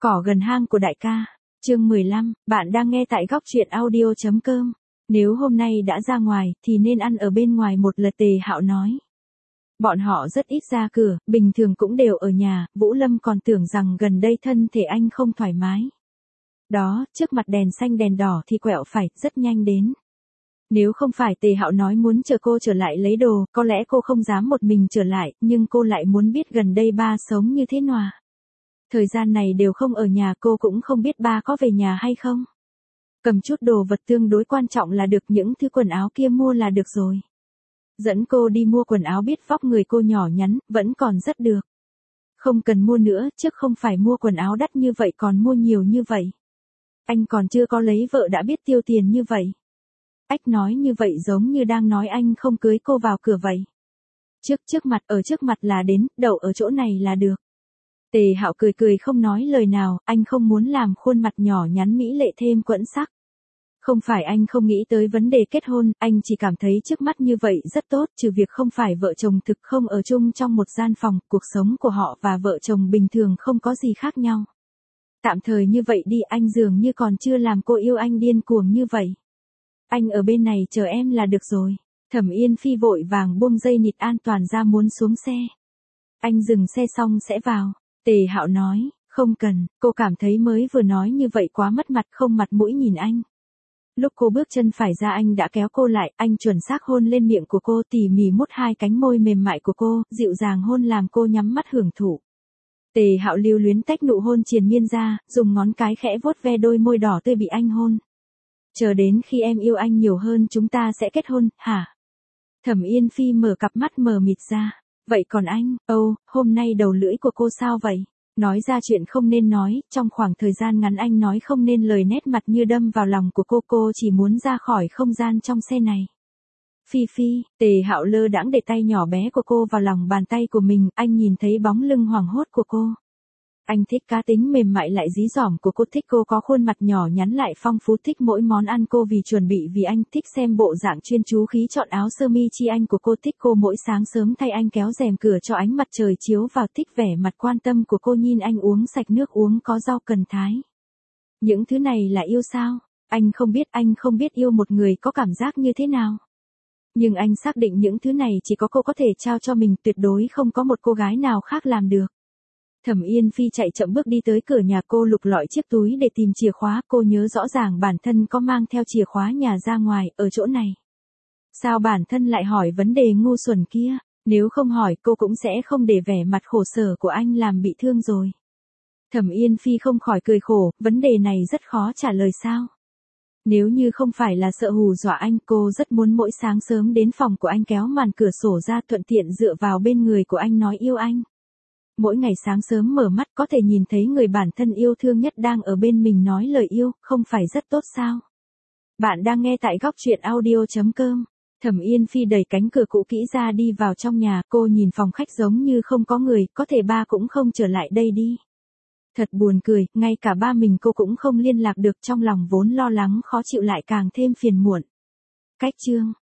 Cỏ gần hang của đại ca. Chương 15, bạn đang nghe tại góc truyện audio.com. Nếu hôm nay đã ra ngoài, thì nên ăn ở bên ngoài một lượt, Tề Hạo nói. Bọn họ rất ít ra cửa, bình thường cũng đều ở nhà, Vũ Lâm còn tưởng rằng gần đây thân thể anh không thoải mái. Đó, trước mặt đèn xanh đèn đỏ thì quẹo phải, rất nhanh đến. Nếu không phải Tề Hạo nói muốn chờ cô trở lại lấy đồ, có lẽ cô không dám một mình trở lại, nhưng cô lại muốn biết gần đây ba sống như thế nào. Thời gian này đều không ở nhà, cô cũng không biết ba có về nhà hay không. Cầm chút đồ vật tương đối quan trọng là được, những thứ quần áo kia mua là được rồi. Dẫn cô đi mua quần áo, biết vóc người cô nhỏ nhắn, vẫn còn rất được. Không cần mua nữa, trước không phải mua quần áo đắt như vậy còn mua nhiều như vậy. Anh còn chưa có lấy vợ đã biết tiêu tiền như vậy. Ách nói như vậy giống như đang nói anh không cưới cô vào cửa vậy. Trước mặt là đến, đậu ở chỗ này là được. Tề Hạo cười cười không nói lời nào, anh không muốn làm khuôn mặt nhỏ nhắn mỹ lệ thêm quẫn sắc. Không phải anh không nghĩ tới vấn đề kết hôn, anh chỉ cảm thấy trước mắt như vậy rất tốt, trừ việc không phải vợ chồng thực không ở chung trong một gian phòng, cuộc sống của họ và vợ chồng bình thường không có gì khác nhau. Tạm thời như vậy đi, anh dường như còn chưa làm cô yêu anh điên cuồng như vậy. Anh ở bên này chờ em là được rồi. Thẩm Yên Phi vội vàng buông dây nịt an toàn ra muốn xuống xe. Anh dừng xe xong sẽ vào. Tề Hạo nói, không cần, cô cảm thấy mới vừa nói như vậy quá mất mặt, không mặt mũi nhìn anh. Lúc cô bước chân phải ra anh đã kéo cô lại, anh chuẩn xác hôn lên miệng của cô, tỉ mỉ mút hai cánh môi mềm mại của cô, dịu dàng hôn làm cô nhắm mắt hưởng thụ. Tề Hạo lưu luyến tách nụ hôn triền miên ra, dùng ngón cái khẽ vuốt ve đôi môi đỏ tươi bị anh hôn. Chờ đến khi em yêu anh nhiều hơn chúng ta sẽ kết hôn, hả? Thẩm Yên Phi mở cặp mắt mờ mịt ra. Vậy còn anh, hôm nay đầu lưỡi của cô sao vậy? Nói ra chuyện không nên nói, trong khoảng thời gian ngắn anh nói không nên lời, nét mặt như đâm vào lòng của cô chỉ muốn ra khỏi không gian trong xe này. Phi, Tề Hạo lơ đãng để tay nhỏ bé của cô vào lòng bàn tay của mình, anh nhìn thấy bóng lưng hoảng hốt của cô. Anh thích cá tính mềm mại lại dí dỏm của cô, thích cô có khuôn mặt nhỏ nhắn lại phong phú, thích mỗi món ăn cô vì chuẩn bị vì anh, thích xem bộ dạng chuyên chú khí chọn áo sơ mi chi anh của cô, thích cô mỗi sáng sớm thay anh kéo rèm cửa cho ánh mặt trời chiếu vào, thích vẻ mặt quan tâm của cô nhìn anh uống sạch nước uống có rau cần thái. Những thứ này là yêu sao? Anh không biết yêu một người có cảm giác như thế nào. Nhưng anh xác định những thứ này chỉ có cô có thể trao cho mình, tuyệt đối không có một cô gái nào khác làm được. Thẩm Yên Phi chạy chậm bước đi tới cửa nhà, cô lục lọi chiếc túi để tìm chìa khóa, cô nhớ rõ ràng bản thân có mang theo chìa khóa nhà ra ngoài, ở chỗ này. Sao bản thân lại hỏi vấn đề ngu xuẩn kia, nếu không hỏi cô cũng sẽ không để vẻ mặt khổ sở của anh làm bị thương rồi. Thẩm Yên Phi không khỏi cười khổ, vấn đề này rất khó trả lời sao. Nếu như không phải là sợ hù dọa anh, cô rất muốn mỗi sáng sớm đến phòng của anh kéo màn cửa sổ ra, thuận tiện dựa vào bên người của anh nói yêu anh. Mỗi ngày sáng sớm mở mắt có thể nhìn thấy người bản thân yêu thương nhất đang ở bên mình nói lời yêu, không phải rất tốt sao? Bạn đang nghe tại góc truyện audio.com. Thẩm Yên Phi đẩy cánh cửa cũ kỹ ra đi vào trong nhà, cô nhìn phòng khách giống như không có người, có thể ba cũng không trở lại đây đi. Thật buồn cười, ngay cả ba mình cô cũng không liên lạc được, trong lòng vốn lo lắng khó chịu lại càng thêm phiền muộn. Cách chương